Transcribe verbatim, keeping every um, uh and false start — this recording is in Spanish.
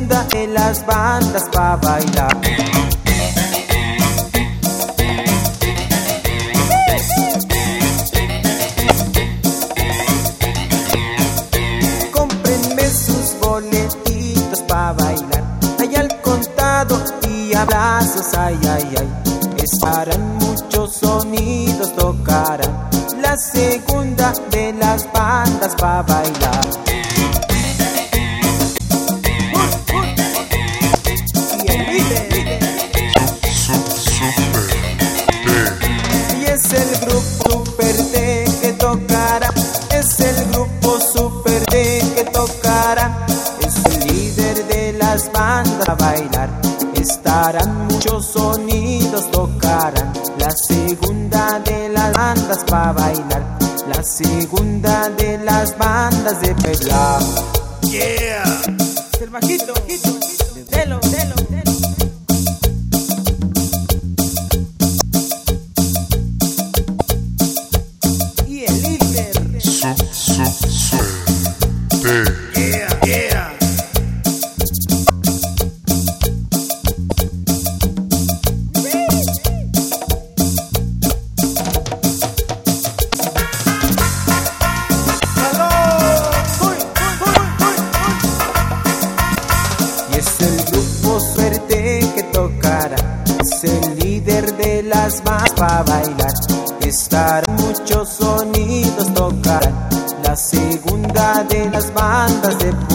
segunda de las bandas pa' bailar. Cómprenme sus boletitos pa' bailar. Hay al contado y abrazos, ay, ay, ay. Estarán muchos sonidos, tocarán la segunda de las bandas pa' bailar. Y el líder, y es el grupo Super D que tocará. Es el grupo Super D que tocará. Es el líder de las bandas a bailar. Estarán muchos sonidos, tocarán la segunda de las bandas pa' bailar. La segunda de las bandas de bailar. Yeah. El bajito, bajito, delo, delo, delo. Y el líder. Yeah, yeah. Es el líder de las bandas pa' bailar. Estarán muchos sonidos, tocarán la segunda de las bandas de